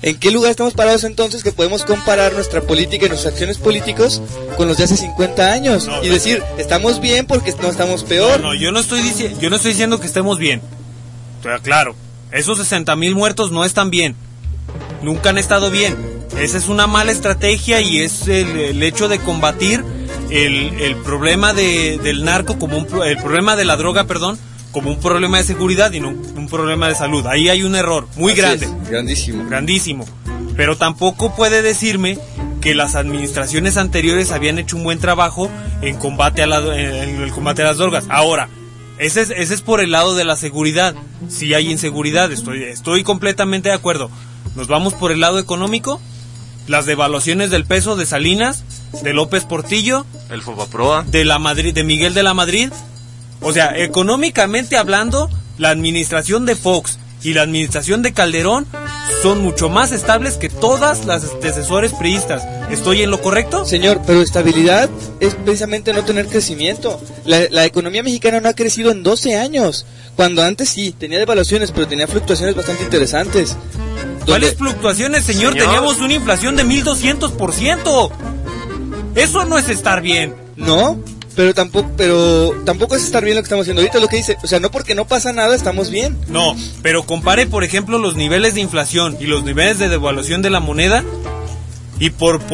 ¿En qué lugar estamos parados entonces que podemos comparar nuestra política y nuestras acciones políticos con los de hace 50 años? Y decir, estamos bien porque no estamos peor. No, yo no estoy diciendo que estemos bien. Claro, esos 60,000 muertos no están bien. Nunca han estado bien. Esa es una mala estrategia y es el hecho de combatir el problema del narco el problema de la droga, como un problema de seguridad y no un problema de salud. Ahí hay un error muy grande. Grandísimo. Pero tampoco puede decirme que las administraciones anteriores habían hecho un buen trabajo en el combate a las drogas. Ahora, ese es por el lado de la seguridad. Sí hay inseguridad, estoy completamente de acuerdo. Nos vamos por el lado económico. Las devaluaciones del peso de Salinas, de López Portillo, el Fobaproa, de Miguel de la Madrid. O sea, económicamente hablando, la administración de Fox y la administración de Calderón son mucho más estables que todas las antecesores priistas. ¿Estoy en lo correcto? Señor, pero estabilidad es precisamente no tener crecimiento. La economía mexicana no ha crecido en 12 años. Cuando antes sí, tenía devaluaciones, pero tenía fluctuaciones bastante interesantes. ¿Cuáles fluctuaciones, señor? Teníamos una inflación de 1,200%. Eso no es estar bien. No, pero tampoco es estar bien lo que estamos haciendo ahorita. Lo que dice, o sea, no porque no pasa nada estamos bien. No, pero compare, por ejemplo, los niveles de inflación y los niveles de devaluación de la moneda. Y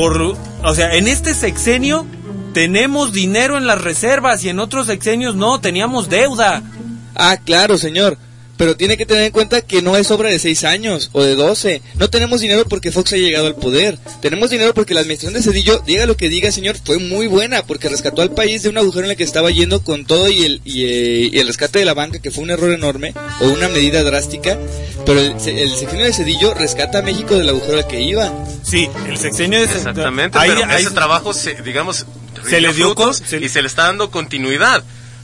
o sea, en este sexenio tenemos dinero en las reservas y en otros sexenios no, teníamos deuda. Ah, claro, señor. Pero tiene que tener en cuenta que no es obra de 6 años o de 12. No tenemos dinero porque Fox ha llegado al poder. Tenemos dinero porque la administración de Zedillo, diga lo que diga, señor, fue muy buena porque rescató al país de un agujero en el que estaba yendo con todo y el rescate de la banca, que fue un error enorme o una medida drástica. Pero el sexenio de Zedillo rescata a México del agujero al que iba. Sí, el sexenio de Zedillo. Exactamente, pero ese trabajo se le dio y se le está dando continuidad.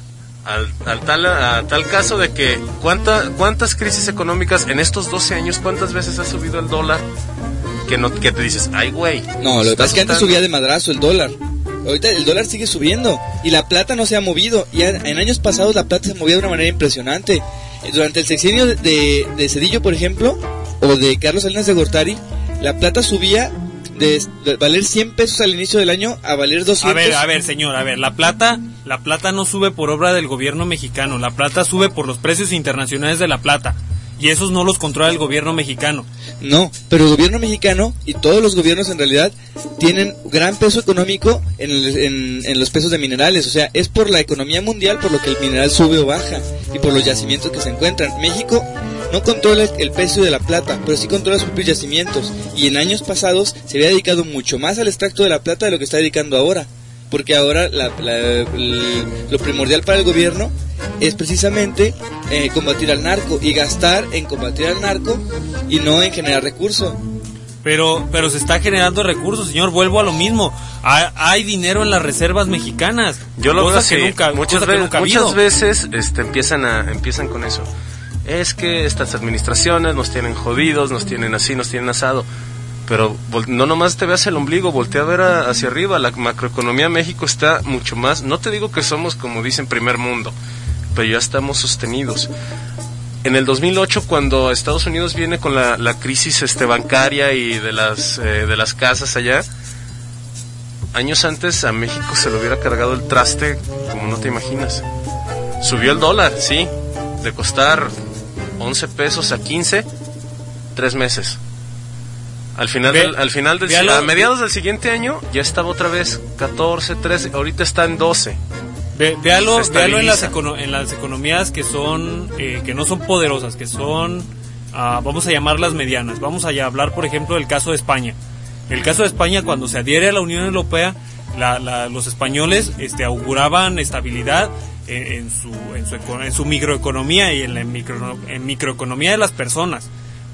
A tal caso de que cuántas crisis económicas en estos 12 años, cuántas veces ha subido el dólar que te dices, ay güey. No, lo que pasa es que antes subía de madrazo el dólar. Ahorita el dólar sigue subiendo y la plata no se ha movido. Y en años pasados la plata se movía de una manera impresionante. Durante el sexenio de Zedillo, por ejemplo, o de Carlos Salinas de Gortari, la plata subía de valer 100 pesos al inicio del año a valer 200. A ver, señor, la plata no sube por obra del gobierno mexicano, la plata sube por los precios internacionales de la plata, y esos no los controla el gobierno mexicano. No, pero el gobierno mexicano y todos los gobiernos en realidad tienen gran peso económico en los pesos de minerales. O sea, es por la economía mundial por lo que el mineral sube o baja y por los yacimientos que se encuentran. México no controla el precio de la plata, pero sí controla sus propios yacimientos, y en años pasados se había dedicado mucho más al extracto de la plata de lo que está dedicando ahora, porque ahora lo primordial para el gobierno es precisamente combatir al narco y gastar en combatir al narco y no en generar recursos. Pero se está generando recursos, señor, vuelvo a lo mismo. Hay dinero en las reservas mexicanas. Yo lo veo así, muchas veces empiezan con eso. Es que estas administraciones nos tienen jodidos, nos tienen así, nos tienen asado. Pero no nomás te veas el ombligo, voltea a ver hacia arriba. La macroeconomía de México está mucho más, no te digo que somos, como dicen, primer mundo, pero ya estamos sostenidos. En el 2008, cuando Estados Unidos viene con la crisis bancaria y de las casas allá, años antes a México se le hubiera cargado el traste como no te imaginas. Subió el dólar, sí, de costar 11 pesos a 15, 3 meses. A mediados del siguiente año ya estaba otra vez 14, 13, ahorita está en 12. Véalo en las economías que son que no son poderosas, que son vamos a llamarlas medianas. Vamos a hablar, por ejemplo, del caso de España. El caso de España, cuando se adhiere a la Unión Europea, los españoles auguraban estabilidad en su microeconomía y en microeconomía de las personas.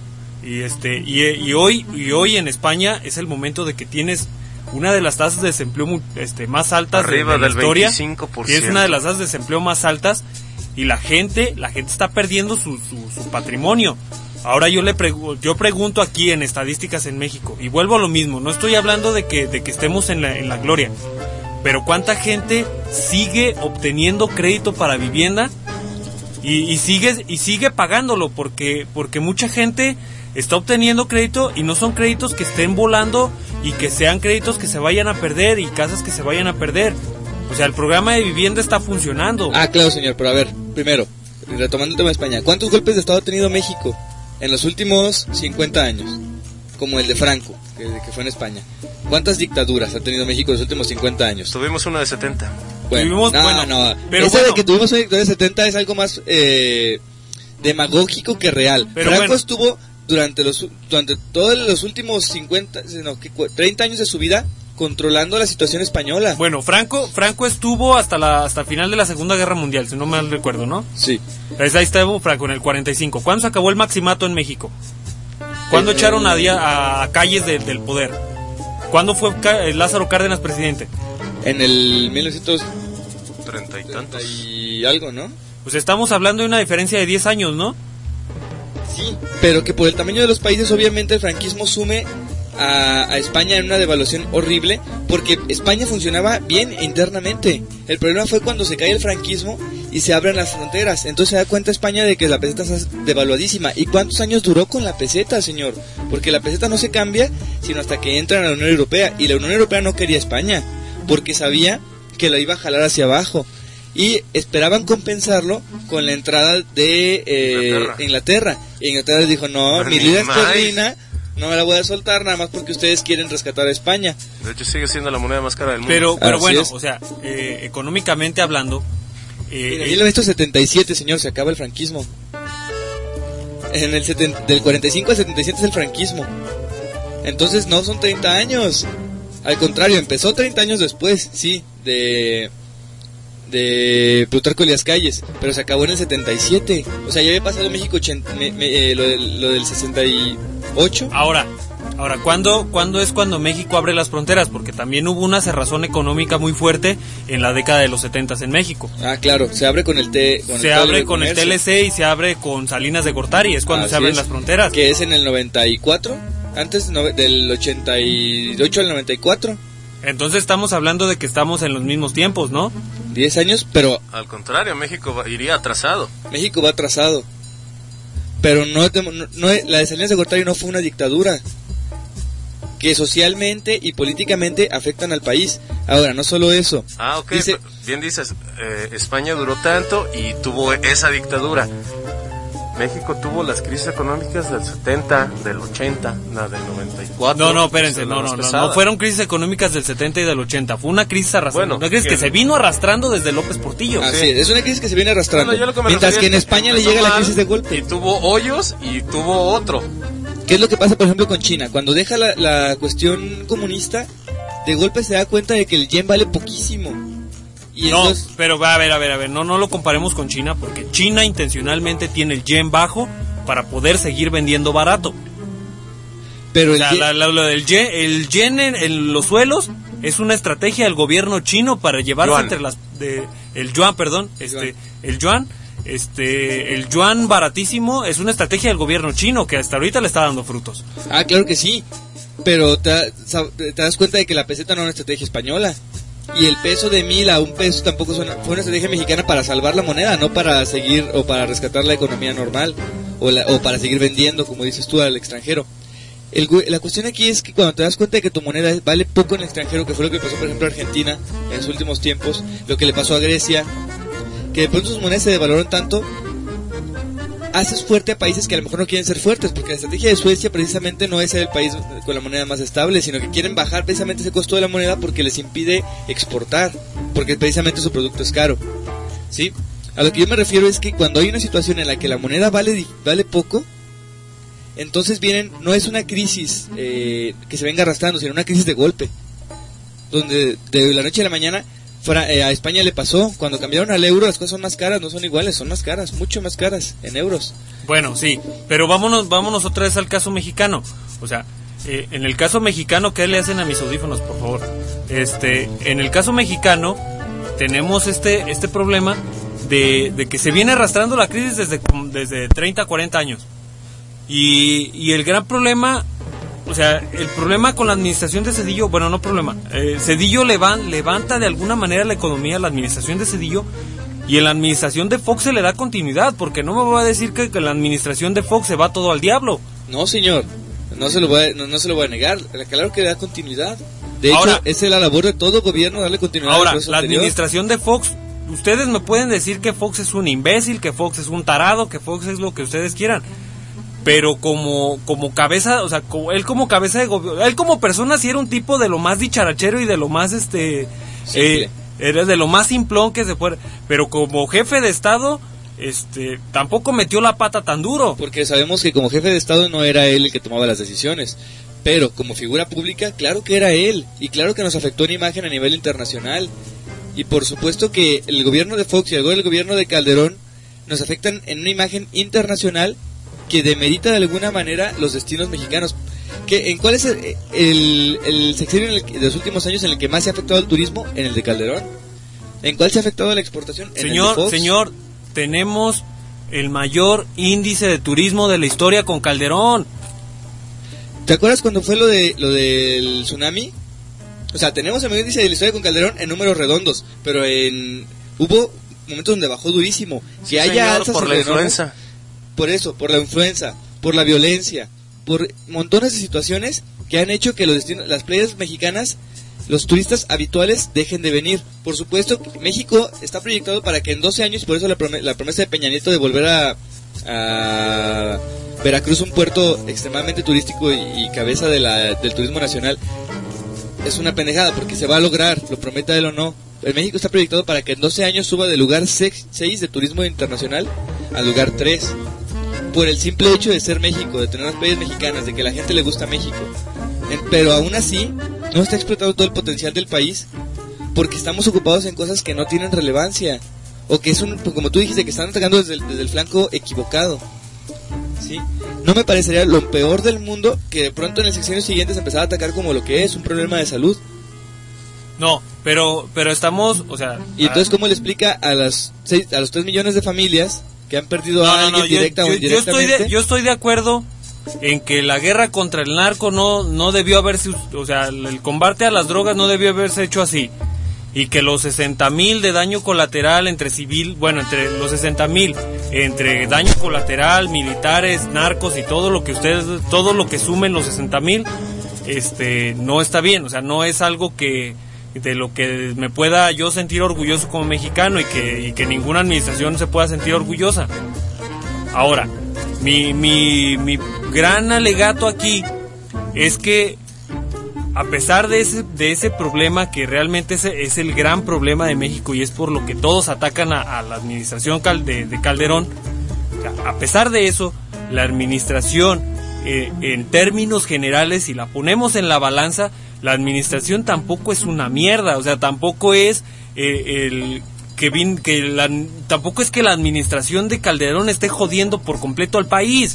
Y hoy en España es el momento de que tienes una de las tasas de desempleo más altas arriba de la del historia, 25%. y es una de las tasas de desempleo más altas, y la gente está perdiendo su patrimonio. Ahora yo pregunto aquí en estadísticas en México, y vuelvo a lo mismo, no estoy hablando de que estemos en la gloria, pero ¿cuánta gente sigue obteniendo crédito para vivienda y sigue pagándolo? Porque mucha gente está obteniendo crédito y no son créditos que estén volando y que sean créditos que se vayan a perder y casas que se vayan a perder. O sea, el programa de vivienda está funcionando. Ah, claro, señor, pero a ver, primero, retomando el tema de España, ¿cuántos golpes de Estado ha tenido México en los últimos 50 años? Como el de Franco, que fue en España. ¿Cuántas dictaduras ha tenido México en los últimos 50 años? Tuvimos una de 70. Bueno, pero esa de que tuvimos una dictadura de 70 es algo más demagógico que real. Pero Franco estuvo durante todos los últimos 30 años de su vida controlando la situación española. Bueno, Franco estuvo hasta final de la Segunda Guerra Mundial, si no mal recuerdo, ¿no? Sí. Ahí estuvo Franco en el 45. ¿Cuándo se acabó el maximato en México? ¿Cuándo echaron a Calles del poder? ¿Cuándo fue Lázaro Cárdenas presidente? En el 30 y tantos. Y algo, ¿no? Pues estamos hablando de una diferencia de 10 años, ¿no? Sí, pero que por el tamaño de los países, obviamente el franquismo sume a España en una devaluación horrible, porque España funcionaba bien internamente. El problema fue cuando se cae el franquismo y se abren las fronteras. Entonces se da cuenta España de que la peseta está devaluadísima. ¿Y cuántos años duró con la peseta, señor? Porque la peseta no se cambia sino hasta que entran a la Unión Europea. Y la Unión Europea no quería España, porque sabía que la iba a jalar hacia abajo. Y esperaban compensarlo con la entrada de Inglaterra. Y Inglaterra les dijo, no, mi lira esterlina no me la voy a soltar nada más porque ustedes quieren rescatar a España. De hecho sigue siendo la moneda más cara del mundo. Pero bueno, o sea, económicamente hablando... en 1977, señor, se acaba el franquismo. Del 45 al 77 es el franquismo. Entonces no son 30 años. Al contrario, empezó 30 años después, sí, de Plutarco Elías Calles, pero se acabó en el 77. O sea, ya había pasado México lo del 68. Ahora, ¿cuándo es cuando México abre las fronteras? Porque también hubo una cerrazón económica muy fuerte en la década de los 70 en México. Ah, claro, se abre con el el TLC y se abre con Salinas de Gortari, es cuando se abren las fronteras. Que es en el 94, antes del 88 al 94. Entonces estamos hablando de que estamos en los mismos tiempos, ¿no? 10 años, pero... Al contrario, México iría atrasado. México va atrasado. Pero no, la de Salinas de Gortari no fue una dictadura que socialmente y políticamente afectan al país. Ahora, no solo eso. Ah, ok, bien dices, España duró tanto y tuvo esa dictadura. México tuvo las crisis económicas del 70, del 80, la del 94. No, espérense, no fueron crisis económicas del 70 y del 80, fue una crisis arrastrando, una crisis que se vino arrastrando desde López Portillo. Así es una crisis que se viene arrastrando, mientras que en España le llega la crisis de golpe. Y tuvo hoyos y tuvo otro. ¿Qué es lo que pasa, por ejemplo, con China? Cuando deja la cuestión comunista, de golpe se da cuenta de que el yen vale poquísimo. Y entonces... pero a ver, no lo comparemos con China, porque China intencionalmente tiene el yen bajo para poder seguir vendiendo barato. Pero el yen en los suelos es una estrategia del gobierno chino para llevarse el yuan baratísimo, es una estrategia del gobierno chino que hasta ahorita le está dando frutos. Ah, claro que sí, pero te das cuenta de que la peseta no es una estrategia española. Y el peso de 1000 a un peso tampoco fue una estrategia mexicana para salvar la moneda, no para seguir o para rescatar la economía normal o para seguir vendiendo, como dices tú, al extranjero. La cuestión aquí es que cuando te das cuenta de que tu moneda vale poco en el extranjero, que fue lo que pasó por ejemplo a Argentina en los últimos tiempos, lo que le pasó a Grecia, que de pronto sus monedas se devaloraron tanto, haces fuerte a países que a lo mejor no quieren ser fuertes, porque la estrategia de Suecia precisamente no es ser el país con la moneda más estable, sino que quieren bajar precisamente ese costo de la moneda porque les impide exportar, porque precisamente su producto es caro, ¿sí? A lo que yo me refiero es que cuando hay una situación en la que la moneda vale poco, entonces no es una crisis que se venga arrastrando, sino una crisis de golpe, donde de la noche a la mañana a España le pasó, cuando cambiaron al euro las cosas son más caras, no son iguales, son más caras, mucho más caras en euros. Bueno, sí, pero vámonos otra vez al caso mexicano. O sea, en el caso mexicano, ¿qué le hacen a mis audífonos, por favor? En el caso mexicano tenemos este problema de que se viene arrastrando la crisis desde 30, 40 años. Y el gran problema... O sea, el problema con la administración de Zedillo, bueno, no problema, Zedillo levanta de alguna manera la economía, la administración de Zedillo, y en la administración de Fox se le da continuidad, porque no me voy a decir que la administración de Fox se va todo al diablo. No, señor, no se lo voy a negar, claro que da continuidad. De Ahora, hecho, esa es la labor de todo gobierno, darle continuidad. Ahora, al proceso la anterior. administración de Fox, ustedes me pueden decir que Fox es un imbécil, que Fox es un tarado, que Fox es lo que ustedes quieran, pero como cabeza, o sea, él como cabeza de gobierno, él como persona sí era un tipo de lo más dicharachero y de lo más era de lo más simplón que se fuera, pero como jefe de Estado tampoco metió la pata tan duro. Porque sabemos que como jefe de Estado no era él el que tomaba las decisiones, pero como figura pública, claro que era él, y claro que nos afectó en imagen a nivel internacional. Y por supuesto que el gobierno de Fox y el gobierno de Calderón nos afectan en una imagen internacional que demerita de alguna manera los destinos mexicanos. ¿Cuál es el sexenio de los últimos años en el que más se ha afectado al turismo? En el de Calderón. ¿En cuál se ha afectado la exportación? En el de Fox. Señor, tenemos el mayor índice de turismo de la historia con Calderón. ¿Te acuerdas cuando fue lo del tsunami? O sea, tenemos el mayor índice de la historia con Calderón en números redondos, pero hubo momentos donde bajó durísimo. Sí, haya alzas por la influenza. Por eso, por la influenza, por la violencia, por montones de situaciones que han hecho que las playas mexicanas, los turistas habituales dejen de venir. Por supuesto, México está proyectado para que en 12 años, por eso la promesa de Peña Nieto de volver a Veracruz, un puerto extremadamente turístico y cabeza del turismo nacional, es una pendejada, porque se va a lograr, lo prometa él o no. El México está proyectado para que en 12 años suba del lugar 6 de turismo internacional al lugar 3. Por el simple hecho de ser México, de tener las playas mexicanas, de que la gente le gusta México. Pero aún así, no está explotado todo el potencial del país, porque estamos ocupados en cosas que no tienen relevancia, o que como tú dijiste, que están atacando desde el flanco equivocado. ¿Sí? No me parecería lo peor del mundo que de pronto en el sexenio siguiente se empezara a atacar como lo que es un problema de salud. No, pero estamos, o sea... Y entonces, ¿cómo le explica a los 3 millones de familias que han perdido a alguien directa o indirectamente? Yo estoy de acuerdo en que la guerra contra el narco no debió haberse, o sea, el combate a las drogas no debió haberse hecho así, y que los 60,000 de daño colateral entre los 60,000 entre daño colateral, militares, narcos y todo lo que sumen los 60,000, no está bien, o sea, no es algo de lo que me pueda yo sentir orgulloso como mexicano y que ninguna administración se pueda sentir orgullosa. Ahora, mi gran alegato aquí es que a pesar de ese problema, que realmente es el gran problema de México y es por lo que todos atacan a la administración de Calderón, a pesar de eso, la administración, en términos generales, si la ponemos en la balanza, la administración tampoco es una mierda, o sea, tampoco es tampoco es que la administración de Calderón esté jodiendo por completo al país.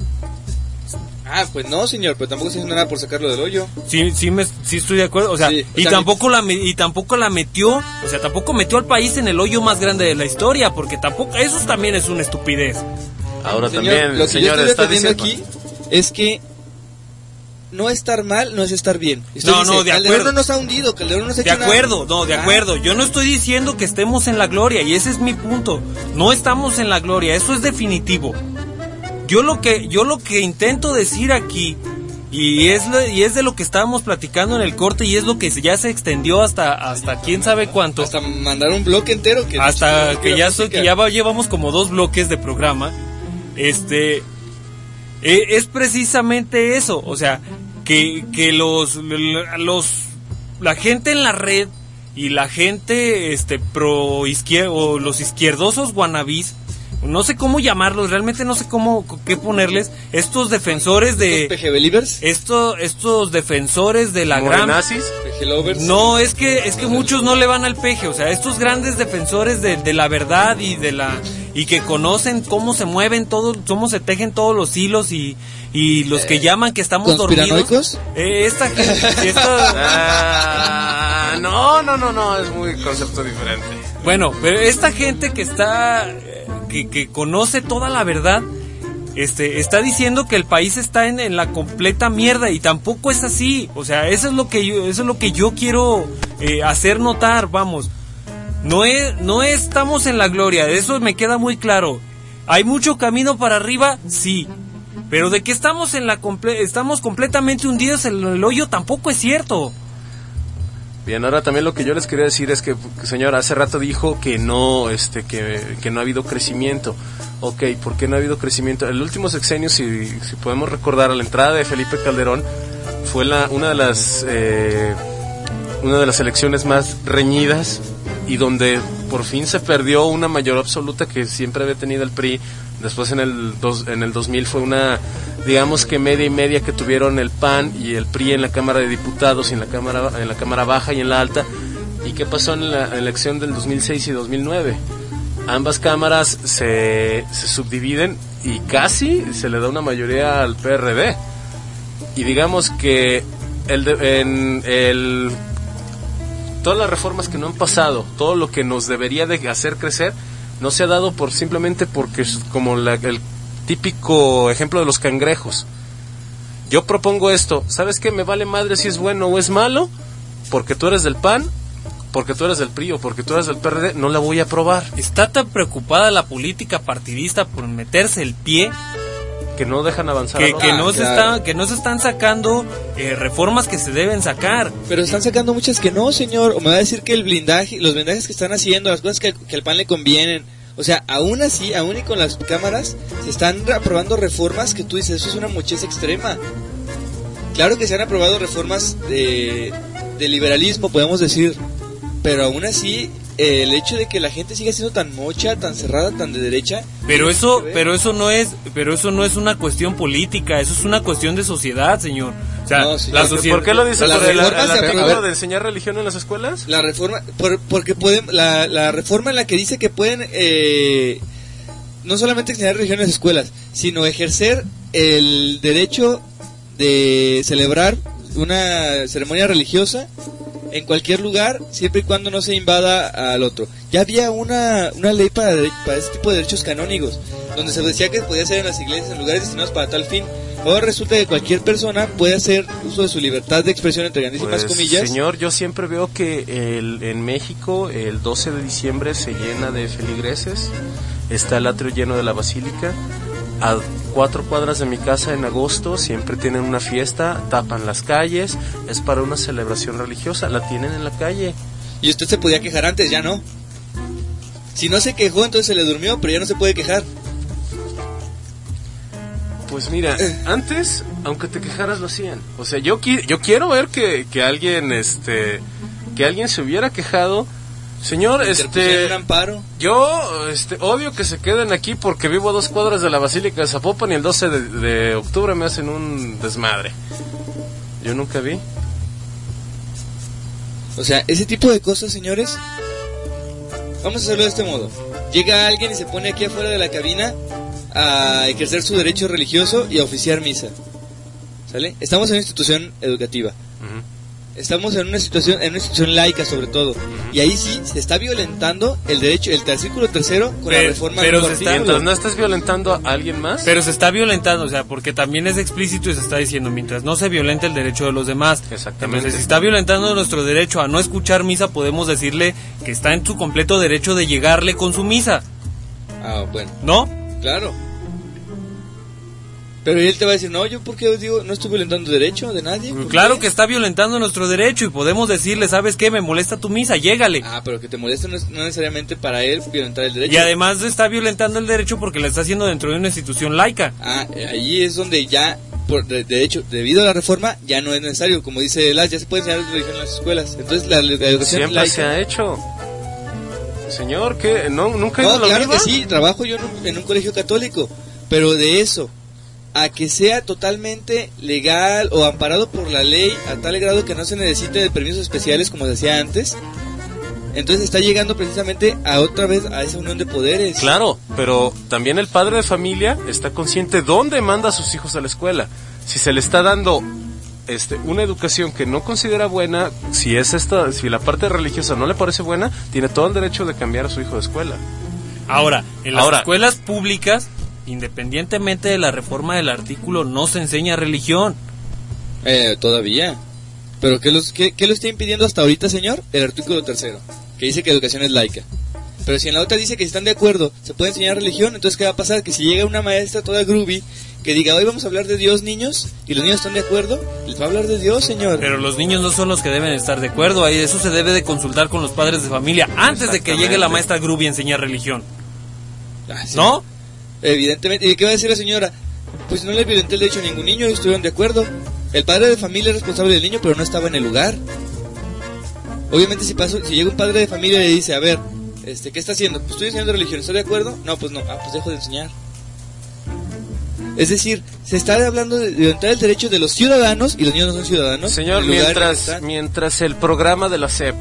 Pues no, señor, pero tampoco se hizo nada por sacarlo del hoyo. Sí estoy de acuerdo, o sea, sí, tampoco la metió, o sea, tampoco metió al país en el hoyo más grande de la historia, porque tampoco, eso también es una estupidez. Ahora señor, también, lo que señor, yo estoy está defendiendo diciendo aquí es que no estar mal no es estar bien. De Calderón acuerdo. no nos ha hundido, Calderón no nos ha hecho de acuerdo. Yo no estoy diciendo que estemos en la gloria, y ese es mi punto. No estamos en la gloria, eso es definitivo. Yo lo que intento decir aquí, y es de lo que estábamos platicando en el corte, y es lo que ya se extendió hasta quién sabe cuánto. Hasta mandar un bloque entero. Hasta que ya llevamos como 2 bloques de programa. Es precisamente eso, o sea, que la gente en la red y la gente pro izquierda, o los izquierdosos wannabis, no sé cómo llamarlos, realmente no sé qué ponerles, estos defensores de PG Believers, estos defensores de la gran nazis, PG Lovers. No, es que muchos no le van al PG, o sea, estos grandes defensores de la verdad y que conocen cómo se mueven todos, cómo se tejen todos los hilos y los que llaman que estamos dormidos. Esta gente, no, es muy concepto diferente. Bueno, pero esta gente que está que conoce toda la verdad, está diciendo que el país está en la completa mierda, y tampoco es así. O sea, eso es lo que yo quiero hacer notar, vamos. No estamos en la gloria, eso me queda muy claro. ¿Hay mucho camino para arriba? Sí. Pero de que estamos estamos completamente hundidos en el hoyo tampoco es cierto. Bien, ahora también lo que yo les quería decir es que, señor, hace rato dijo que no, que no ha habido crecimiento. Ok, ¿por qué no ha habido crecimiento? El último sexenio, si podemos recordar, a la entrada de Felipe Calderón, fue una de las elecciones más reñidas y donde por fin se perdió una mayoría absoluta que siempre había tenido el PRI. Después en el 2000 fue una, digamos que media y media que tuvieron el PAN y el PRI en la Cámara de Diputados y en la Cámara Baja y en la Alta. ¿Y qué pasó en la elección del 2006 y 2009? Ambas cámaras se subdividen y casi se le da una mayoría al PRD. Y digamos que todas las reformas que no han pasado, todo lo que nos debería de hacer crecer, no se ha dado simplemente porque es como el típico ejemplo de los cangrejos. Yo propongo esto, ¿sabes qué? Me vale madre si es bueno o es malo, porque tú eres del PAN, porque tú eres del PRI o porque tú eres del PRD, no la voy a aprobar. Está tan preocupada la política partidista por meterse el pie que no dejan avanzar que no se están sacando reformas que se deben sacar. Pero están sacando muchas que no, señor. O me va a decir que los blindajes que están haciendo, las cosas que al PAN le convienen. O sea, aún así, aún y con las cámaras, se están aprobando reformas que tú dices, eso es una mochez extrema. Claro que se han aprobado reformas de liberalismo, podemos decir. Pero aún así, el hecho de que la gente siga siendo tan mocha, tan cerrada, tan de derecha, pero eso no es una cuestión política, eso es una cuestión de sociedad, señor. O sea, no, sí, la sociedad. ¿Por qué lo dice? ¿Por el artículo de de enseñar religión en las escuelas? La reforma, porque la reforma en la que dice que pueden no solamente enseñar religión en las escuelas, sino ejercer el derecho de celebrar una ceremonia religiosa en cualquier lugar, siempre y cuando no se invada al otro. Ya había una ley para ese tipo de derechos canónicos, donde se decía que podía ser en las iglesias, en lugares destinados para tal fin. Ahora resulta que cualquier persona puede hacer uso de su libertad de expresión, entre grandísimas comillas. Señor, yo siempre veo que en México el 12 de diciembre se llena de feligreses, está el atrio lleno de la basílica. A 4 cuadras de mi casa en agosto siempre tienen una fiesta, tapan las calles, es para una celebración religiosa, la tienen en la calle. Y usted se podía quejar antes, ya no. Si no se quejó, entonces se le durmió, pero ya no se puede quejar. Pues mira, antes, aunque te quejaras, lo hacían. O sea, yo quiero ver que alguien se hubiera quejado. Señor, un amparo. Yo odio que se queden aquí porque vivo a 2 cuadras de la Basílica de Zapopan y el 12 de octubre me hacen un desmadre. Yo nunca vi. O sea, ese tipo de cosas, señores, vamos a hacerlo de este modo. Llega alguien y se pone aquí afuera de la cabina a ejercer su derecho religioso y a oficiar misa. ¿Sale? Estamos en una institución educativa. Uh-huh. Estamos en una institución laica, sobre todo. Y ahí sí se está violentando el derecho, el artículo 3 con la reforma del artículo. Mientras no estás violentando a alguien más. Pero se está violentando, o sea, porque también es explícito y se está diciendo, mientras no se violente el derecho de los demás. Exactamente. Entonces, si está violentando nuestro derecho a no escuchar misa, podemos decirle que está en su completo derecho de llegarle con su misa. Ah, bueno. ¿No? Claro. Pero él te va a decir, no, yo porque digo, no estoy violentando derecho de nadie. Claro que está violentando nuestro derecho y podemos decirle, ¿sabes qué? Me molesta tu misa, llégale. Ah, pero que te moleste no necesariamente para él violentar el derecho. Y además está violentando el derecho porque lo está haciendo dentro de una institución laica. Ah, ahí es donde ya, de hecho, debido a la reforma, ya no es necesario. Como dice Las, ya se puede enseñar religión en las escuelas. Entonces la educación siempre laica se ha hecho. Señor, ¿qué? ¿Nunca ha ido a la claro misma? Que sí, trabajo yo en un colegio católico, pero de eso a que sea totalmente legal o amparado por la ley a tal grado que no se necesite de permisos especiales como se hacía antes, entonces está llegando precisamente a otra vez a esa unión de poderes. Claro, pero también el padre de familia está consciente dónde manda a sus hijos a la escuela. Si se le está dando una educación que no considera buena, si la parte religiosa no le parece buena, tiene todo el derecho de cambiar a su hijo de escuela. Ahora, en las escuelas públicas, independientemente de la reforma del artículo, no se enseña religión. Todavía. ¿Pero qué lo está impidiendo hasta ahorita, señor? El artículo 3, que dice que educación es laica. Pero si en la otra dice que si están de acuerdo se puede enseñar religión, entonces ¿qué va a pasar? Que si llega una maestra toda groovy que diga, hoy vamos a hablar de Dios, niños, y los niños están de acuerdo, les va a hablar de Dios, señor. Pero los niños no son los que deben estar de acuerdo, ahí eso se debe de consultar con los padres de familia antes de que llegue la maestra Gruby a enseñar religión. Sí. ¿No? Evidentemente. ¿Y qué va a decir la señora? Pues no le violenté el derecho a ningún niño, estuvieron de acuerdo. El padre de familia es responsable del niño, pero no estaba en el lugar. Obviamente si llega un padre de familia y le dice, a ver, ¿qué está haciendo? Pues estoy enseñando religión, ¿está de acuerdo? No, pues no. Pues dejo de enseñar. Es decir, se está hablando de violentar el derecho de los ciudadanos y los niños no son ciudadanos. Señor, mientras el programa de la SEP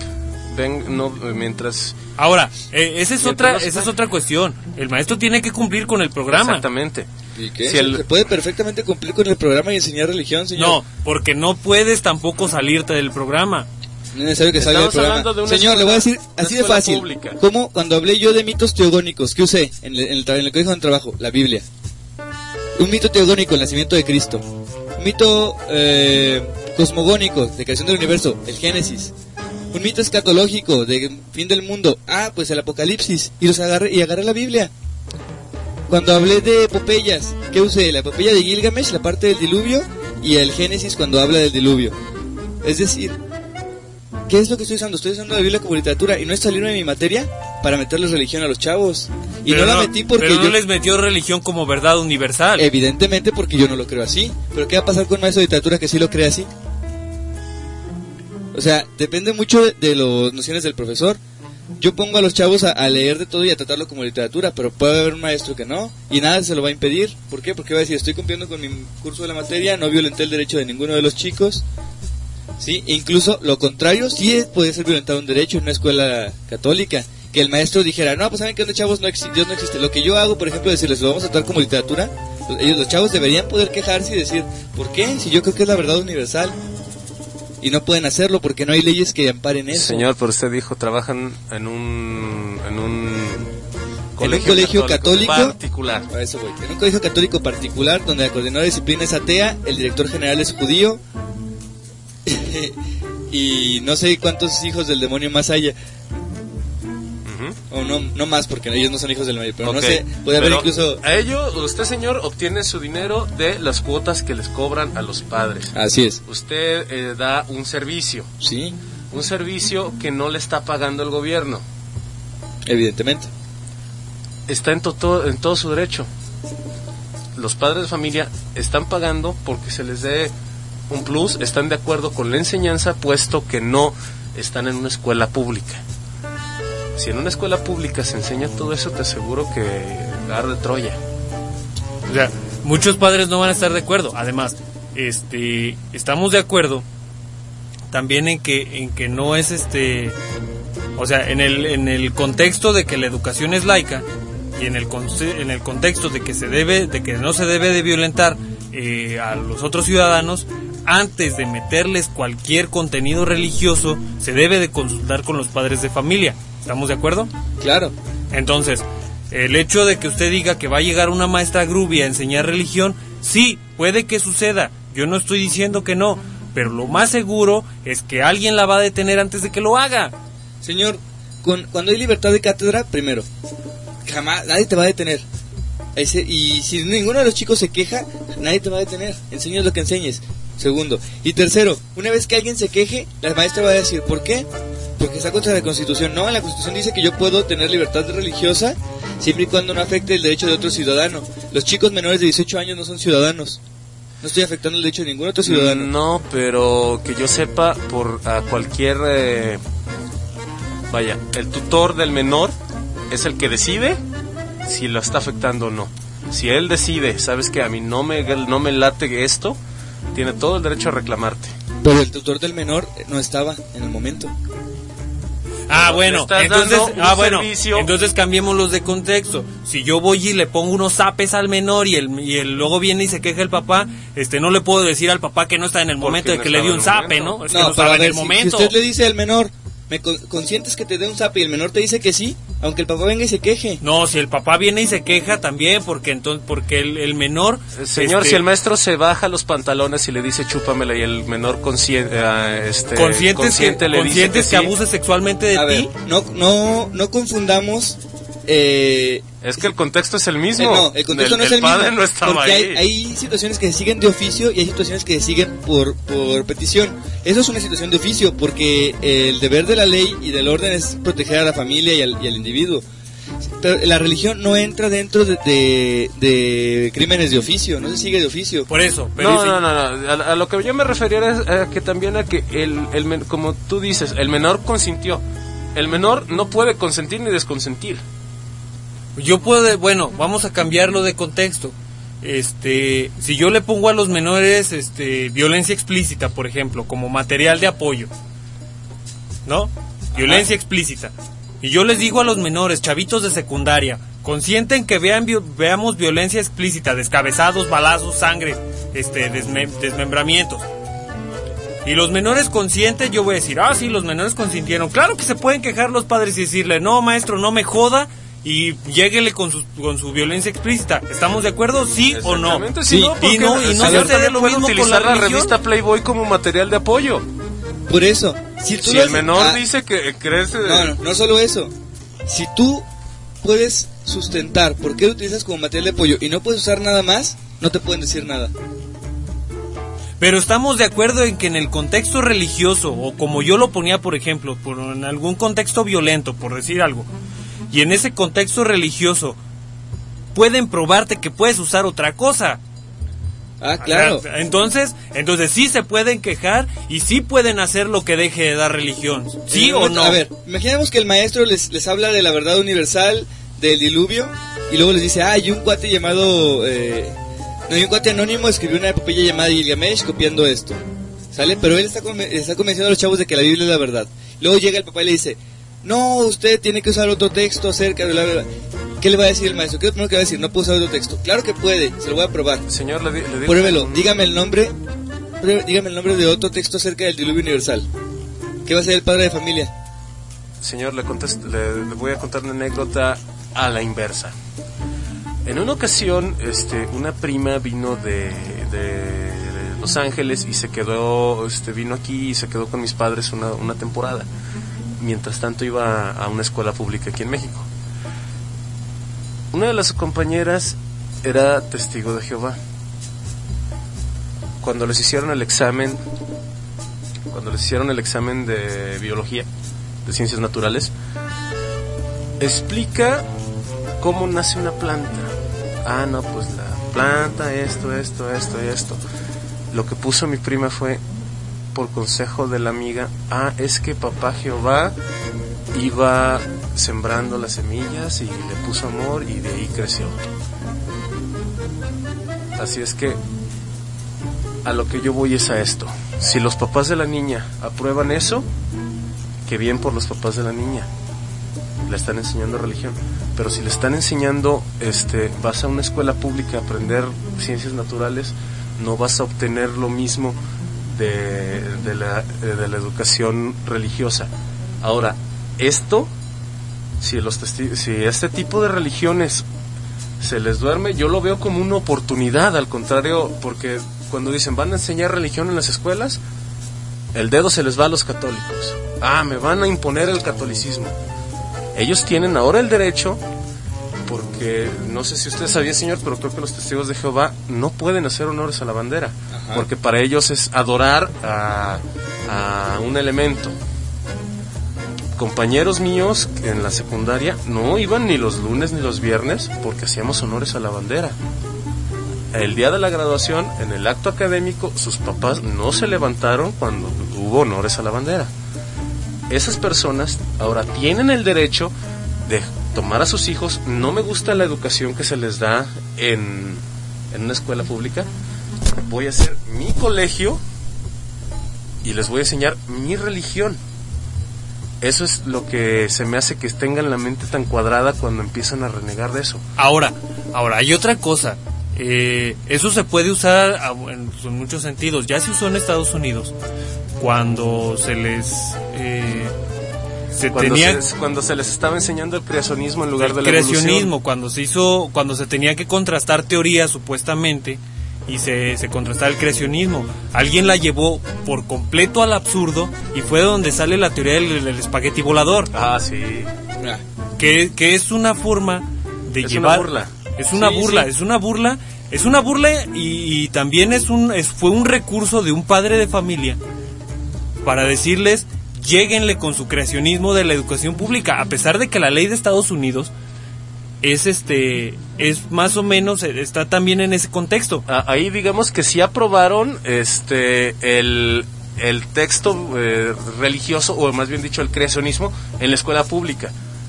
Ahora, esa es otra cuestión. El maestro tiene que cumplir con el programa. Exactamente. ¿Y qué? Se puede perfectamente cumplir con el programa y enseñar religión, señor. No, porque no puedes tampoco salirte del programa. No es necesario que salga del programa. Señor, le voy a decir así de fácil. Pública. Como cuando hablé yo de mitos teogónicos, ¿qué usé en el código de trabajo? La Biblia. Un mito teogónico, el nacimiento de Cristo. Un mito cosmogónico, de creación del universo, el Génesis. Un mito escatológico, de fin del mundo, pues el Apocalipsis. Y agarré la Biblia. Cuando hablé de epopeyas, ¿qué usé? La epopeya de Gilgamesh, la parte del diluvio, y el Génesis cuando habla del diluvio. Es decir, ¿qué es lo que estoy usando? Estoy usando la Biblia como literatura y no es salirme de mi materia para meterles religión a los chavos. Y pero no la metí porque pero no les metió religión como verdad universal. Evidentemente porque yo no lo creo así. Pero ¿qué va a pasar con un maestro de literatura que sí lo cree así? O sea, depende mucho de las nociones del profesor. Yo pongo a los chavos a leer de todo y a tratarlo como literatura, pero puede haber un maestro que no, y nada se lo va a impedir. ¿Por qué? Porque va a decir, estoy cumpliendo con mi curso de la materia, no violenté el derecho de ninguno de los chicos. Sí, incluso lo contrario, sí puede ser violentar un derecho en una escuela católica. Que el maestro dijera, no, pues saben que los chavos Dios no existe. Lo que yo hago, por ejemplo, decirles, lo vamos a tratar como literatura. Los chavos deberían poder quejarse y decir, ¿por qué? Si yo creo que es la verdad universal. Y no pueden hacerlo porque no hay leyes que amparen eso. Señor, pero usted dijo, trabajan en un colegio católico particular. A eso voy. En un colegio católico particular donde la coordinadora de disciplina es atea, el director general es judío y no sé cuántos hijos del demonio más haya. O no más, porque ellos no son hijos del demonio, pero okay. No sé, puede haber incluso... A ello, usted, señor, obtiene su dinero de las cuotas que les cobran a los padres. Así es. Usted da un servicio. Sí. Un servicio que no le está pagando el gobierno. Evidentemente. Está en todo su derecho. Los padres de familia están pagando porque se les dé un plus, están de acuerdo con la enseñanza, puesto que no están en una escuela pública. Si en una escuela pública se enseña todo eso, te aseguro que arde Troya. O sea, muchos padres no van a estar de acuerdo. Además, estamos de acuerdo también en que no es o sea, en el contexto de que la educación es laica y en el contexto de que no se debe de violentar a los otros ciudadanos. Antes de meterles cualquier contenido religioso, se debe de consultar con los padres de familia. ¿Estamos de acuerdo? Claro. Entonces, el hecho de que usted diga que va a llegar una maestra Gruby a enseñar religión, sí, puede que suceda. Yo no estoy diciendo que no, pero lo más seguro es que alguien la va a detener antes de que lo haga. Señor, cuando hay libertad de cátedra, primero, jamás, nadie te va a detener. Y si ninguno de los chicos se queja, nadie te va a detener. Enseñes lo que enseñes. Segundo. Y tercero, una vez que alguien se queje, la maestra va a decir, ¿por qué? Porque está contra la Constitución. No, en la Constitución dice que yo puedo tener libertad religiosa siempre y cuando no afecte el derecho de otro ciudadano. Los chicos menores de 18 años no son ciudadanos. No estoy afectando el derecho de ningún otro ciudadano. No, pero que yo sepa, a cualquier... el tutor del menor es el que decide si lo está afectando o no. Si él decide, sabes que a mí no me late esto, tiene todo el derecho a reclamarte. Pero el tutor del menor no estaba en el momento. Entonces cambiémoslos de contexto. Si yo voy y le pongo unos zapes al menor y luego viene y se queja el papá, no le puedo decir al papá que no está en el momento de que le dio un zape, ¿no? Es que no estaba en el momento. Si usted le dice al menor, ¿me consientes que te dé un zape? Y el menor te dice que sí, aunque el papá venga y se queje. No, si el papá viene y se queja también, porque el menor... Señor, si el maestro se baja los pantalones y le dice chúpamela y el menor consciente le dice que abuse sexualmente de ti. No confundamos Es que el contexto es el mismo. No, el contexto no es el mismo. El padre no estaba porque ahí. Hay situaciones que se siguen de oficio y hay situaciones que se siguen por petición. Eso es una situación de oficio porque el deber de la ley y del orden es proteger a la familia y al individuo. Pero la religión no entra dentro de crímenes de oficio, no se sigue de oficio. Por eso. Pero no. A lo que yo me refería es que también a que como tú dices, el menor consintió. El menor no puede consentir ni desconsentir. Vamos a cambiarlo de contexto. Si yo le pongo a los menores violencia explícita, por ejemplo, como material de apoyo, ¿no? Violencia explícita. Y yo les digo a los menores, chavitos de secundaria, consienten que veamos violencia explícita, descabezados, balazos, sangre, desmembramientos. Y los menores consienten, yo voy a decir, sí, los menores consintieron. Claro que se pueden quejar los padres y decirle, no, maestro, no me joda, y lléguele con su violencia explícita. ¿Estamos de acuerdo? ¿Sí o no? Sí. Y no se hace lo mismo utilizar con la revista Playboy como material de apoyo. Por eso, si el menor dice que crees... No solo eso. Si tú puedes sustentar por qué lo utilizas como material de apoyo y no puedes usar nada más, no te pueden decir nada. Pero estamos de acuerdo en que en el contexto religioso, o como yo lo ponía, por ejemplo, en algún contexto violento, por decir algo, y en ese contexto religioso pueden probarte que puedes usar otra cosa. Claro. Entonces sí se pueden quejar y sí pueden hacer lo que deje de dar religión. ¿Sí o no? A ver, imaginemos que el maestro les habla de la verdad universal, del diluvio, y luego les dice, hay un cuate llamado... un cuate anónimo escribió una epopeya llamada Gilgamesh copiando esto. ¿Sale? Pero él está convenciendo a los chavos de que la Biblia es la verdad. Luego llega el papá y le dice, no, usted tiene que usar otro texto acerca de la verdad. ¿Qué le va a decir el maestro? ¿Qué es lo primero que va a decir? No puedo usar otro texto. Claro que puede, se lo voy a probar. Señor, le digo... Pruébelo, dígame el nombre de otro texto acerca del diluvio universal. ¿Qué va a hacer el padre de familia? Señor, le voy a contar una anécdota a la inversa. En una ocasión, una prima vino de Los Ángeles y se quedó, vino aquí y se quedó con mis padres una temporada. Mientras tanto iba a una escuela pública aquí en México. Una de las compañeras era testigo de Jehová. Cuando les hicieron el examen de biología, de ciencias naturales, explica cómo nace una planta. No, pues la planta, esto. Lo que puso mi prima fue, por consejo de la amiga, es que papá Jehová iba sembrando las semillas y le puso amor y de ahí creció. Así es que a lo que yo voy es a esto. Si los papás de la niña aprueban eso, que bien por los papás de la niña, le están enseñando religión. Pero si le están enseñando, vas a una escuela pública a aprender ciencias naturales, no vas a obtener lo mismo de la educación religiosa. Ahora, esto, si este tipo de religiones se les duerme, yo lo veo como una oportunidad, al contrario, porque cuando dicen van a enseñar religión en las escuelas, el dedo se les va a los católicos. Me van a imponer el catolicismo. Ellos tienen ahora el derecho, porque no sé si usted sabía, señor, pero creo que los testigos de Jehová no pueden hacer honores a la bandera. Ajá. Porque para ellos es adorar a un elemento. Compañeros míos en la secundaria no iban ni los lunes ni los viernes porque hacíamos honores a la bandera. El día de la graduación, en el acto académico, sus papás no se levantaron cuando hubo honores a la bandera. Esas personas ahora tienen el derecho de tomar a sus hijos. No me gusta la educación que se les da en una escuela pública. Voy a hacer mi colegio y les voy a enseñar mi religión. Eso es lo que se me hace que tengan la mente tan cuadrada cuando empiezan a renegar de eso. Ahora, hay otra cosa. Eso se puede usar en muchos sentidos. Ya se usó en Estados Unidos cuando se les cuando se les estaba enseñando el creacionismo en lugar de la evolución. Cuando se tenía que contrastar teorías supuestamente y se contrastaba el creacionismo. Alguien la llevó por completo al absurdo y fue donde sale la teoría del espagueti volador. Sí. Que es una forma llevar... Una burla. Es una burla, es una burla y también fue un recurso de un padre de familia para decirles, lléguenle con su creacionismo de la educación pública, a pesar de que la ley de Estados Unidos es más o menos, está también en ese contexto. Ahí digamos que sí aprobaron el texto religioso, o más bien dicho el creacionismo, en la escuela pública.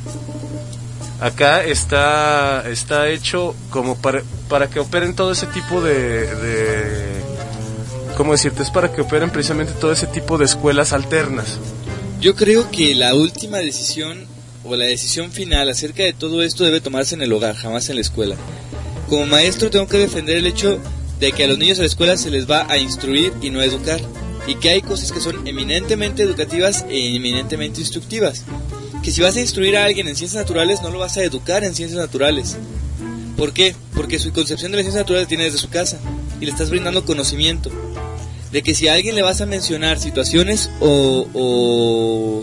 Acá está hecho como para que operen todo ese tipo de ¿cómo decirte? Es para que operen precisamente todo ese tipo de escuelas alternas. Yo creo que la última decisión o la decisión final acerca de todo esto debe tomarse en el hogar, jamás en la escuela. Como maestro tengo que defender el hecho de que a los niños a la escuela se les va a instruir y no a educar, y que hay cosas que son eminentemente educativas e eminentemente instructivas. Que si vas a instruir a alguien en ciencias naturales, no lo vas a educar en ciencias naturales. ¿Por qué? Porque su concepción de las ciencias naturales tiene desde su casa y le estás brindando conocimiento. De que si a alguien le vas a mencionar situaciones o